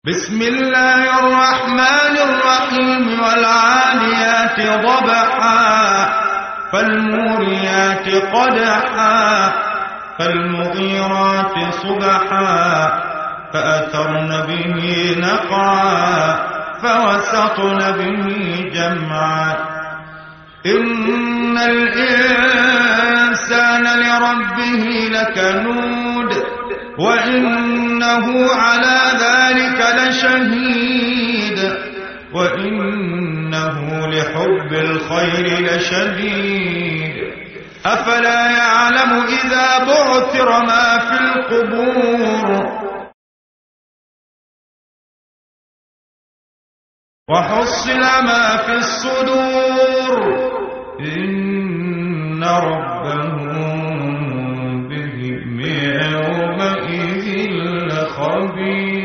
بسم الله الرحمن الرحيم والعاديات ضبحا فالموريات قدحا فالمغيرات صبحا فأثرن به نقعا فوسطن به جمعا إن الإنسان لربه لكنود وإنه على ذلك لشهيد وإنه لحب الخير لشديد أفلا يعلم إذا بعثر ما في القبور وحصل ما في الصدور إن ربهم بهم يومئذ لخبير.